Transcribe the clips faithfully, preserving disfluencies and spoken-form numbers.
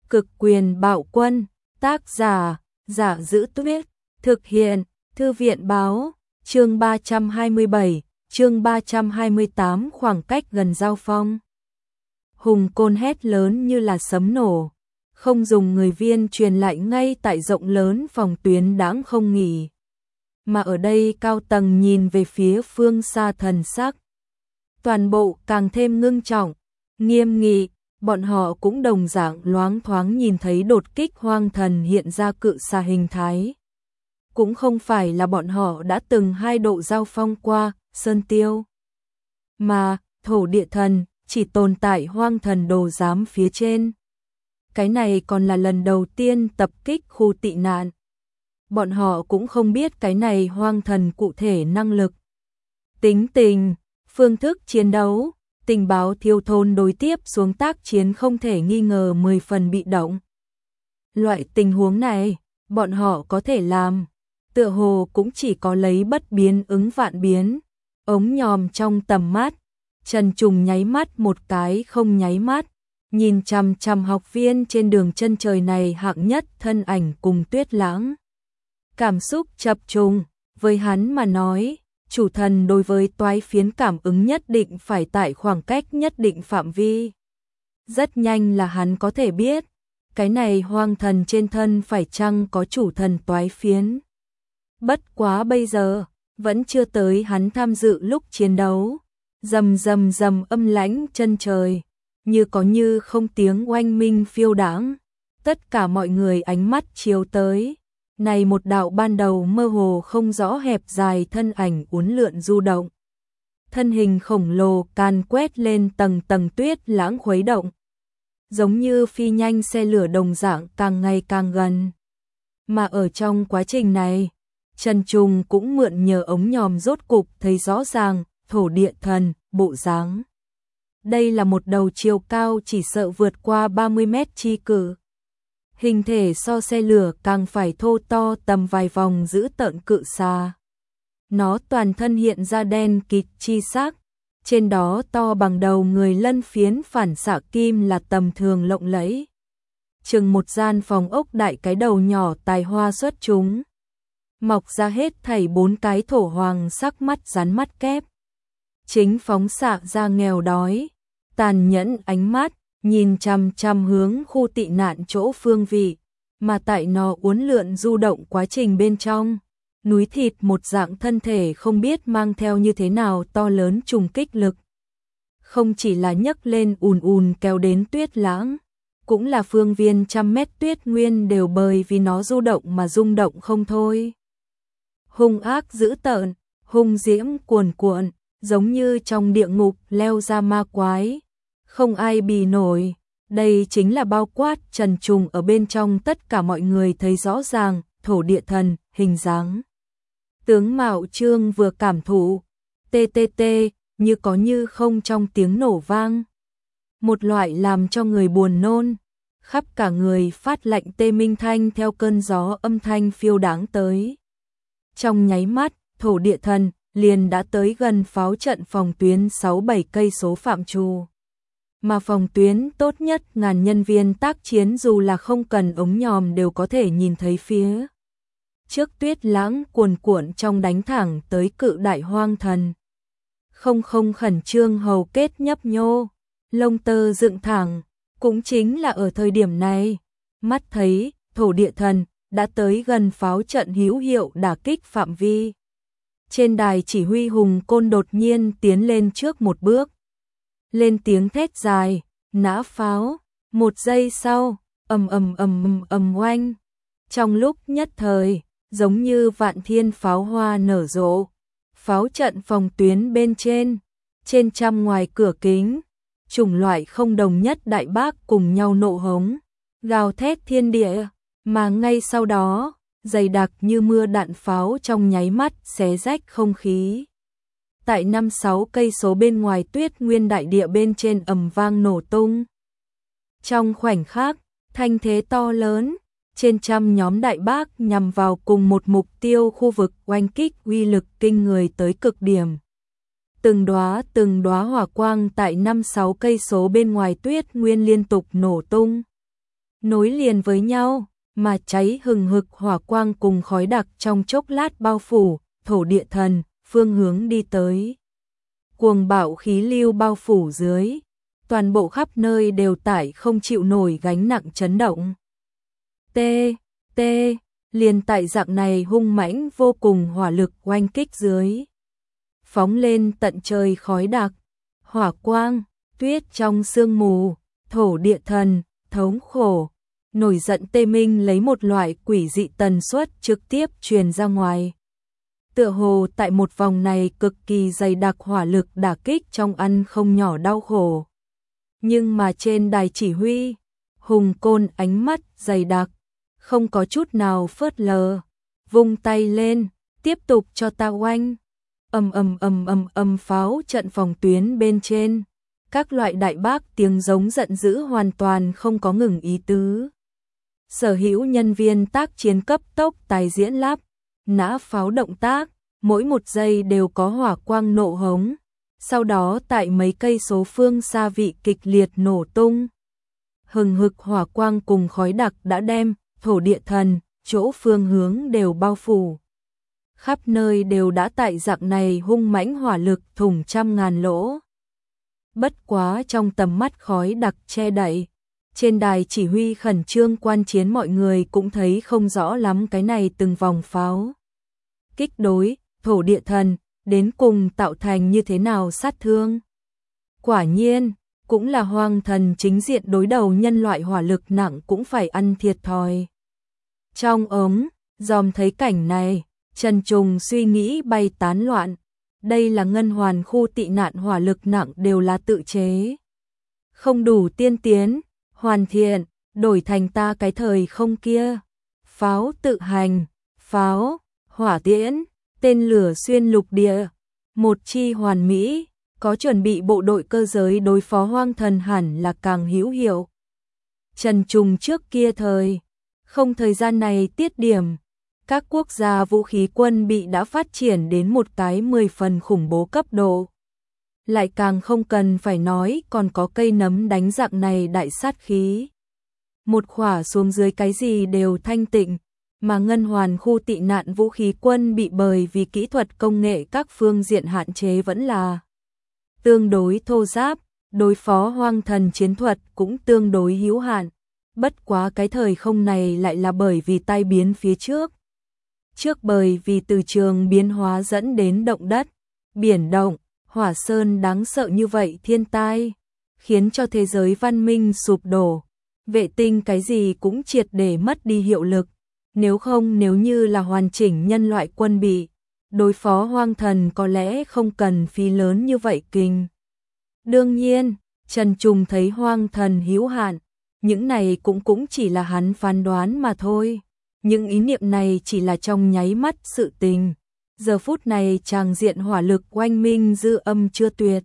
Cực quyền bạo quân, tác giả, Giả Giữ Tuyết, thực hiện, Thư viện báo, chương ba trăm hai mươi bảy, chương ba trăm hai mươi tám khoảng cách gần giao phong. Hùng Côn hét lớn như là sấm nổ, không dùng người viên truyền lại ngay tại rộng lớn phòng tuyến đãng không nghỉ. Mà ở đây cao tầng nhìn về phía phương xa thần sắc. Toàn bộ càng thêm ngưng trọng, nghiêm nghị, bọn họ cũng đồng dạng loáng thoáng nhìn thấy đột kích hoang thần hiện ra cự xà hình thái. Cũng không phải là bọn họ đã từng hai độ giao phong qua, Sơn Tiêu. Mà, thổ địa thần, chỉ tồn tại hoang thần đồ giám phía trên. Cái này còn là lần đầu tiên tập kích khu tị nạn. Bọn họ cũng không biết cái này hoang thần cụ thể năng lực. Tính tình, phương thức chiến đấu, tình báo thiêu thôn đối tiếp xuống tác chiến không thể nghi ngờ mười phần bị động. Loại tình huống này, bọn họ có thể làm, tựa hồ cũng chỉ có lấy bất biến ứng vạn biến, ống nhòm trong tầm mắt, Trần Trùng nháy mắt một cái không nháy mắt, nhìn chằm chằm học viên trên đường chân trời này hạng nhất thân ảnh cùng Tuyết Lãng. Cảm xúc chập trùng, với hắn mà nói, chủ thần đối với toái phiến cảm ứng nhất định phải tại khoảng cách nhất định phạm vi. Rất nhanh là hắn có thể biết, cái này hoang thần trên thân phải chăng có chủ thần toái phiến. Bất quá bây giờ, vẫn chưa tới hắn tham dự lúc chiến đấu. Rầm rầm rầm âm lãnh chân trời, như có như không tiếng oanh minh phiêu đãng. Tất cả mọi người ánh mắt chiếu tới. Này một đạo ban đầu mơ hồ không rõ hẹp dài thân ảnh uốn lượn du động. Thân hình khổng lồ càn quét lên tầng tầng tuyết lãng khuấy động. Giống như phi nhanh xe lửa đồng dạng càng ngày càng gần. Mà ở trong quá trình này, Trần Trùng cũng mượn nhờ ống nhòm rốt cục thấy rõ ràng thổ địa thần, bộ dáng. Đây là một đầu chiều cao chỉ sợ vượt qua ba mươi mét chi cự. Hình thể so xe lửa càng phải thô to tầm vài vòng giữ tợn cự xà. Nó toàn thân hiện ra đen kịt chi sắc, trên đó to bằng đầu người lân phiến phản xạ kim là tầm thường lộng lẫy. Chừng một gian phòng ốc đại cái đầu nhỏ tài hoa xuất chúng. Mọc ra hết thảy bốn cái thổ hoàng sắc mắt rắn mắt kép. Chính phóng xạ ra nghèo đói, tàn nhẫn ánh mắt, nhìn chằm chằm hướng khu tị nạn chỗ phương vị, mà tại nó uốn lượn du động quá trình bên trong, núi thịt một dạng thân thể không biết mang theo như thế nào to lớn trùng kích lực. Không chỉ là nhấc lên ùn ùn kéo đến Tuyết Lãng, cũng là phương viên trăm mét tuyết nguyên đều bởi vì nó du động mà rung động không thôi. Hung ác dữ tợn, hung diễm cuồn cuộn, giống như trong địa ngục leo ra ma quái. Không ai bì nổi, đây chính là bao quát Trần Trùng ở bên trong tất cả mọi người thấy rõ ràng, thổ địa thần, hình dáng. Tướng Mạo Trương vừa cảm thụ, tê tê tê, như có như không trong tiếng nổ vang. Một loại làm cho người buồn nôn, khắp cả người phát lạnh tê minh thanh theo cơn gió âm thanh phiêu đáng tới. Trong nháy mắt, thổ địa thần liền đã tới gần pháo trận phòng tuyến sáu bảy cây số phạm trù. Mà phòng tuyến tốt nhất ngàn nhân viên tác chiến dù là không cần ống nhòm đều có thể nhìn thấy phía trước Tuyết Lãng cuồn cuộn trong đánh thẳng tới cự đại hoang thần. Không không khẩn trương hầu kết nhấp nhô, lông tơ dựng thẳng, cũng chính là ở thời điểm này, mắt thấy thổ địa thần đã tới gần pháo trận hữu hiệu đả kích phạm vi. Trên đài chỉ huy Hùng Côn đột nhiên tiến lên trước một bước. Lên tiếng thét dài, nã pháo, một giây sau, ầm ầm ầm ầm ầm oanh. Trong lúc nhất thời, giống như vạn thiên pháo hoa nở rộ, pháo trận phòng tuyến bên trên, trên trăm ngoài cửa kính, chủng loại không đồng nhất đại bác cùng nhau nộ hống, gào thét thiên địa, mà ngay sau đó, dày đặc như mưa đạn pháo trong nháy mắt xé rách không khí. Tại năm sáu cây số bên ngoài tuyết nguyên đại địa bên trên ầm vang nổ tung. Trong khoảnh khắc, thanh thế to lớn, trên trăm nhóm đại bác nhằm vào cùng một mục tiêu khu vực oanh kích uy lực kinh người tới cực điểm. Từng đóa từng đóa hỏa quang tại năm sáu cây số bên ngoài tuyết nguyên liên tục nổ tung. nối liền với nhau, mà cháy hừng hực hỏa quang cùng khói đặc trong chốc lát bao phủ, thổ địa thần, phương hướng đi tới. Cuồng bạo khí lưu bao phủ dưới, toàn bộ khắp nơi đều tải không chịu nổi gánh nặng chấn động. Tê, tê, liền tại dạng này hung mãnh vô cùng hỏa lực oanh kích dưới. Phóng lên tận trời khói đặc, hỏa quang, tuyết trong sương mù, thổ địa thần, thống khổ, nổi giận tê minh lấy một loại quỷ dị tần suất trực tiếp truyền ra ngoài. Tựa hồ tại một vòng này cực kỳ dày đặc hỏa lực đả kích trong ăn không nhỏ đau khổ. Nhưng mà trên đài chỉ huy, Hùng Côn ánh mắt dày đặc, không có chút nào phớt lờ, vung tay lên, tiếp tục cho ta oanh. Ầm ầm ầm ầm ầm pháo trận phòng tuyến bên trên, các loại đại bác tiếng giống giận dữ hoàn toàn không có ngừng ý tứ. Sở hữu nhân viên tác chiến cấp tốc tài diễn lắp, nã pháo động tác, mỗi một giây đều có hỏa quang nộ hống, sau đó tại mấy cây số phương xa vị kịch liệt nổ tung. Hừng hực hỏa quang cùng khói đặc đã đem thổ địa thần, chỗ phương hướng đều bao phủ. Khắp nơi đều đã tại dạng này hung mãnh hỏa lực thủng trăm ngàn lỗ. Bất quá trong tầm mắt khói đặc che đậy, trên đài chỉ huy khẩn trương quan chiến mọi người cũng thấy không rõ lắm cái này từng vòng pháo kích đối, thổ địa thần, đến cùng tạo thành như thế nào sát thương. Quả nhiên, cũng là hoang thần chính diện đối đầu nhân loại hỏa lực nặng cũng phải ăn thiệt thòi. Trong ống, dòm thấy cảnh này, Trần Trùng suy nghĩ bay tán loạn. Đây là ngân hoàn khu tị nạn hỏa lực nặng đều là tự chế. Không đủ tiên tiến, hoàn thiện, đổi thành ta cái thời không kia. Pháo tự hành, pháo, hỏa tiễn, tên lửa xuyên lục địa. Một chi hoàn mỹ, có chuẩn bị bộ đội cơ giới đối phó hoang thần hẳn là càng hữu hiệu. Trần Trùng trước kia thời, không thời gian này tiết điểm. Các quốc gia vũ khí quân bị đã phát triển đến một cái mười phần khủng bố cấp độ. Lại càng không cần phải nói còn có cây nấm đánh dạng này đại sát khí. Một khỏa xuống dưới cái gì đều thanh tịnh, mà ngân hoàn khu tị nạn vũ khí quân bị bởi vì kỹ thuật công nghệ các phương diện hạn chế vẫn là tương đối thô ráp, đối phó hoang thần chiến thuật cũng tương đối hữu hạn. Bất quá cái thời không này lại là bởi vì tai biến phía trước. Trước bởi vì từ trường biến hóa dẫn đến động đất, biển động, hỏa sơn đáng sợ như vậy thiên tai, khiến cho thế giới văn minh sụp đổ, vệ tinh cái gì cũng triệt để mất đi hiệu lực. Nếu không nếu như là hoàn chỉnh nhân loại quân bị, đối phó hoang thần có lẽ không cần phí lớn như vậy kinh. Đương nhiên, Trần Trùng thấy hoang thần hữu hạn, những này cũng cũng chỉ là hắn phán đoán mà thôi. Những ý niệm này chỉ là trong nháy mắt sự tình. Giờ phút này tràng diện hỏa lực oanh minh dư âm chưa tuyệt.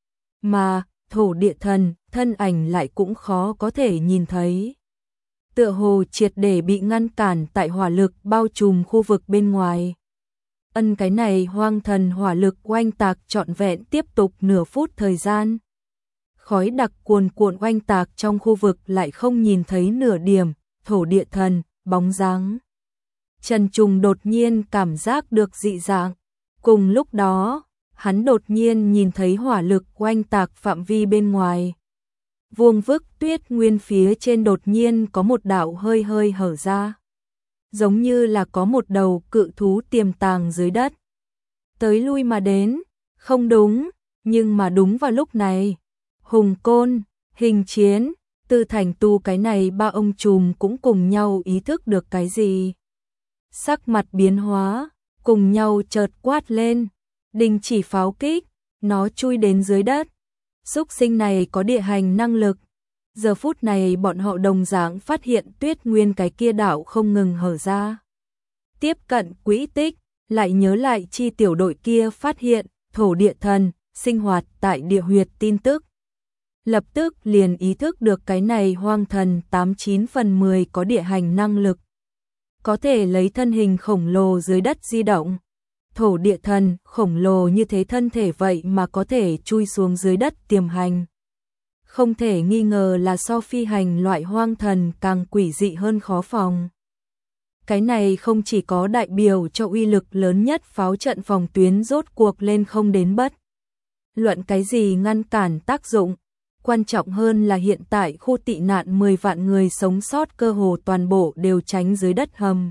Mà, thổ địa thần, thân ảnh lại cũng khó có thể nhìn thấy. Tựa hồ triệt để bị ngăn cản tại hỏa lực bao trùm khu vực bên ngoài. Ân cái này hoang thần hỏa lực oanh tạc trọn vẹn tiếp tục nửa phút thời gian. Khói đặc cuồn cuộn oanh tạc trong khu vực lại không nhìn thấy nửa điểm, thổ địa thần, bóng dáng. Trần Trùng đột nhiên cảm giác được dị dạng. Cùng lúc đó, hắn đột nhiên nhìn thấy hỏa lực oanh tạc phạm vi bên ngoài. Vuông vức tuyết nguyên phía trên đột nhiên có một đạo hơi hơi hở ra. Giống như là có một đầu cự thú tiềm tàng dưới đất. Tới lui mà đến, không đúng, nhưng mà đúng vào lúc này. Hùng Côn, Hình Chiến, Tư Thành Tu cái này ba ông trùm cũng cùng nhau ý thức được cái gì. Sắc mặt biến hóa, cùng nhau chợt quát lên, đình chỉ pháo kích, nó chui đến dưới đất. Súc sinh này có địa hành năng lực. Giờ phút này bọn họ đồng dạng phát hiện tuyết nguyên cái kia đảo không ngừng hở ra. Tiếp cận quỹ tích, lại nhớ lại chi tiểu đội kia phát hiện thổ địa thần sinh hoạt tại địa huyệt tin tức. Lập tức liền ý thức được cái này hoang thần tám chín phần mười có địa hành năng lực. Có thể lấy thân hình khổng lồ dưới đất di động. Thổ địa thần khổng lồ như thế thân thể vậy mà có thể chui xuống dưới đất tiềm hành. không thể nghi ngờ là so phi hành loại hoang thần càng quỷ dị hơn khó phòng. Cái này không chỉ có đại biểu cho uy lực lớn nhất pháo trận phòng tuyến rốt cuộc lên không đến bất luận cái gì ngăn cản tác dụng, quan trọng hơn là hiện tại khu tị nạn mười vạn người sống sót cơ hồ toàn bộ đều tránh dưới đất hầm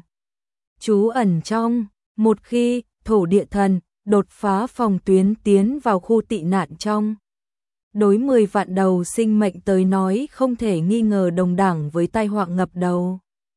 trú ẩn trong, một khi thổ địa thần đột phá phòng tuyến tiến vào khu tị nạn trong. Đối mười vạn đầu sinh mệnh tới nói không thể nghi ngờ đồng đẳng với tai họa ngập đầu.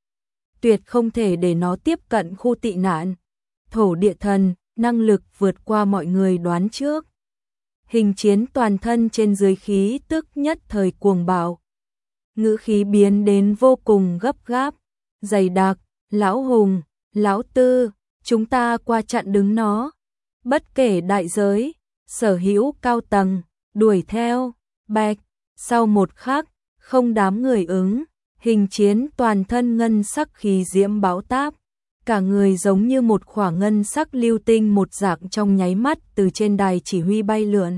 Tuyệt không thể để nó tiếp cận khu tị nạn. Thổ địa thần, năng lực vượt qua mọi người đoán trước. Hình chiến toàn thân trên dưới khí tức nhất thời cuồng bạo. Ngữ khí biến đến vô cùng gấp gáp, dày đặc, lão hùng, lão tư, chúng ta qua chặn đứng nó. Bất kể đại giới, sở hữu cao tầng, đuổi theo, bạch, sau một khắc, không đám người ứng, hình chiến toàn thân ngân sắc khí diễm bão táp, cả người giống như một khỏa ngân sắc lưu tinh một dạng trong nháy mắt từ trên đài chỉ huy bay lượn.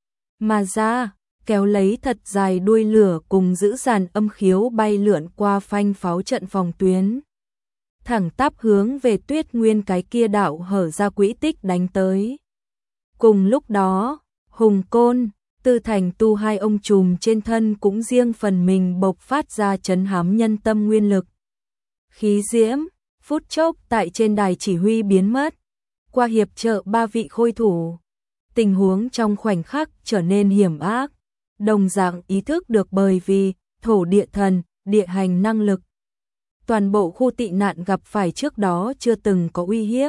Mà ra, kéo lấy thật dài đuôi lửa cùng giữ dàn âm khiếu bay lượn qua phanh pháo trận phòng tuyến. Thẳng tắp hướng về Tuyết Nguyên cái kia đạo hở ra quỹ tích đánh tới. Cùng lúc đó, Hùng Côn, Tư Thành Tu hai ông trùm trên thân cũng riêng phần mình bộc phát ra trấn hám nhân tâm nguyên lực. Khí diễm, phút chốc tại trên đài chỉ huy biến mất, qua hiệp trợ ba vị khôi thủ. Tình huống trong khoảnh khắc trở nên hiểm ác, đồng dạng ý thức được bởi vì thổ địa thần, địa hành năng lực. Toàn bộ khu tị nạn gặp phải trước đó chưa từng có uy hiếp.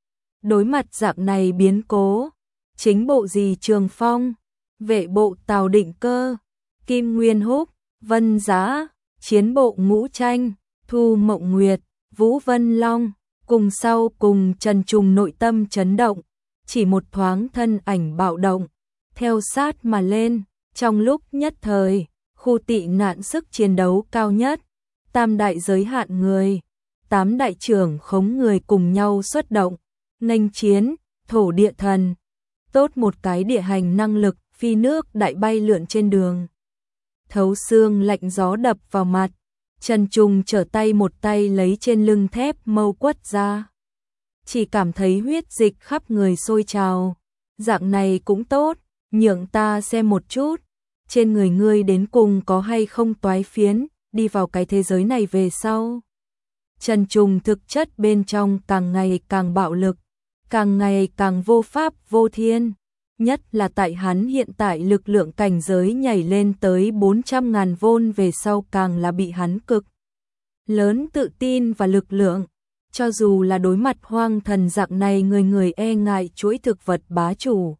Đối mặt dạng này biến cố, chính bộ gì Trường Phong, vệ bộ Tào Định Cơ, Kim Nguyên Húc, Vân Giá, chiến bộ Ngũ Tranh, Thu Mộng Nguyệt, Vũ Vân Long, cùng sau cùng Trần Trùng nội tâm chấn động, chỉ một thoáng thân ảnh bạo động, theo sát mà lên, trong lúc nhất thời, khu tị nạn sức chiến đấu cao nhất, tam đại giới hạn người, tám đại trưởng khống người cùng nhau xuất động, nghênh chiến, thổ địa thần, tốt một cái địa hành năng lực, phi nước đại bay lượn trên đường. Thấu xương lạnh gió đập vào mặt, Trần Trùng trở tay một tay lấy trên lưng thép mâu quất ra. Chỉ cảm thấy huyết dịch khắp người sôi trào, dạng này cũng tốt, nhượng ta xem một chút, trên người ngươi đến cùng có hay không toái phiến, đi vào cái thế giới này về sau. Trần Trùng thực chất bên trong càng ngày càng bạo lực, càng ngày càng vô pháp vô thiên, nhất là tại hắn hiện tại lực lượng cảnh giới nhảy lên tới bốn trăm ngàn vôn về sau càng là bị hắn cực lớn tự tin và lực lượng, cho dù là đối mặt hoang thần dạng này người người e ngại chuỗi thực vật bá chủ.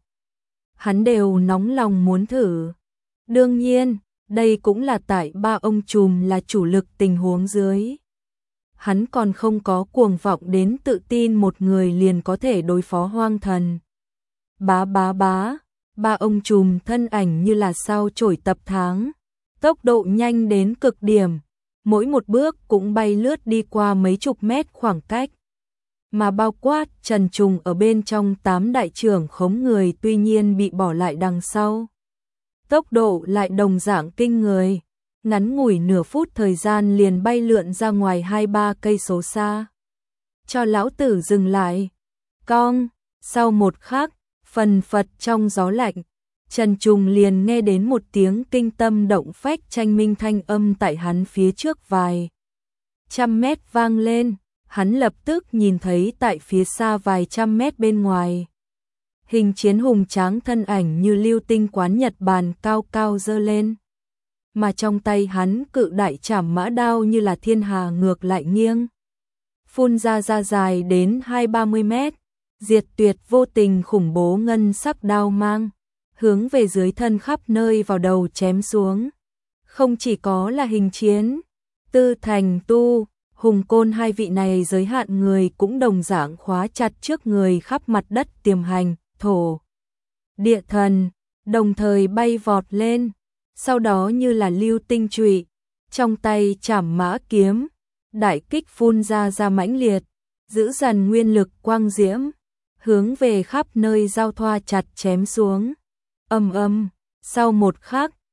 Hắn đều nóng lòng muốn thử. Đương nhiên, đây cũng là tại ba ông trùm là chủ lực tình huống dưới. Hắn còn không có cuồng vọng đến tự tin một người liền có thể đối phó hoang thần. Bá bá bá, ba ông trùm thân ảnh như là sao chổi tập tháng, tốc độ nhanh đến cực điểm, mỗi một bước cũng bay lướt đi qua mấy chục mét khoảng cách. Mà bao quát Trần Trùng ở bên trong tám đại trưởng khống người tuy nhiên bị bỏ lại đằng sau. Tốc độ lại đồng dạng kinh người, ngắn ngủi nửa phút thời gian liền bay lượn ra ngoài hai ba cây số xa. Cho lão tử dừng lại. Cong, sau một khắc, phần phật trong gió lạnh, Trần Trùng liền nghe đến một tiếng kinh tâm động phách tranh minh thanh âm tại hắn phía trước vài trăm mét vang lên, hắn lập tức nhìn thấy tại phía xa vài trăm mét bên ngoài. Hình chiến hùng tráng thân ảnh như lưu tinh quán Nhật Bản cao cao dơ lên. Mà trong tay hắn cự đại trảm mã đao như là thiên hà ngược lại nghiêng. Phun ra ra dài đến hai ba mươi mét, diệt tuyệt vô tình khủng bố ngân sắc đao mang, hướng về dưới thân khắp nơi vào đầu chém xuống. Không chỉ có là hình chiến, Tư Thành Tu, Hùng Côn hai vị này giới hạn người cũng đồng dạng khóa chặt trước người khắp mặt đất tiềm hành, thổ, địa thần, đồng thời bay vọt lên, sau đó như là lưu tinh trụy, trong tay trảm mã kiếm, đại kích phun ra ra mãnh liệt, giữ dần nguyên lực quang diễm, hướng về khắp nơi giao thoa chặt chém xuống. Âm âm, sau một khắc,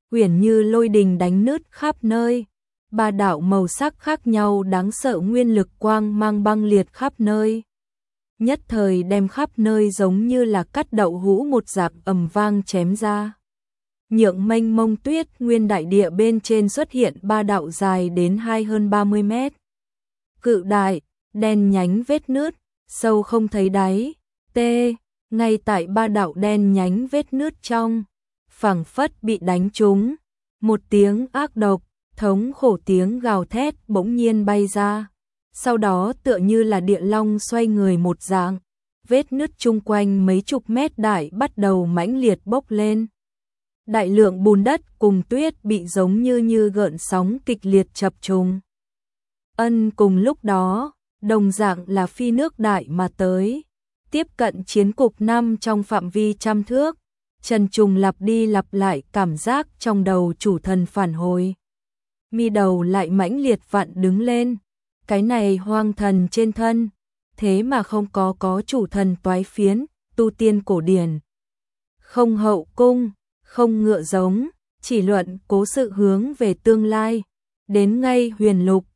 uyển như lôi đình đánh nứt khắp nơi. Ba đạo màu sắc khác nhau đáng sợ nguyên lực quang mang băng liệt khắp nơi. Nhất thời đem khắp nơi giống như là cắt đậu hũ một dạp ầm vang chém ra. Nhượng mênh mông tuyết nguyên đại địa bên trên xuất hiện ba đạo dài đến hai hơn ba mươi mét. Cự đại, đen nhánh vết nứt, sâu không thấy đáy. T. Ngay tại ba đạo đen nhánh vết nứt trong, phảng phất bị đánh trúng. Một tiếng ác độc, thống khổ tiếng gào thét bỗng nhiên bay ra. Sau đó tựa như là địa long xoay người một dạng, vết nứt chung quanh mấy chục mét đại bắt đầu mãnh liệt bốc lên. Đại lượng bùn đất cùng tuyết bị giống như như gợn sóng kịch liệt chập trùng. Ân cùng lúc đó, đồng dạng là phi nước đại mà tới, tiếp cận chiến cục năm trong phạm vi trăm thước. Trần Trùng lặp đi lặp lại cảm giác trong đầu chủ thần phản hồi. Mi đầu lại mãnh liệt vặn đứng lên. Cái này hoang thần trên thân, thế mà không có có chủ thần toái phiến, tu tiên cổ điển. Không hậu cung, không ngựa giống, chỉ luận cố sự hướng về tương lai. Đến ngay huyền lục,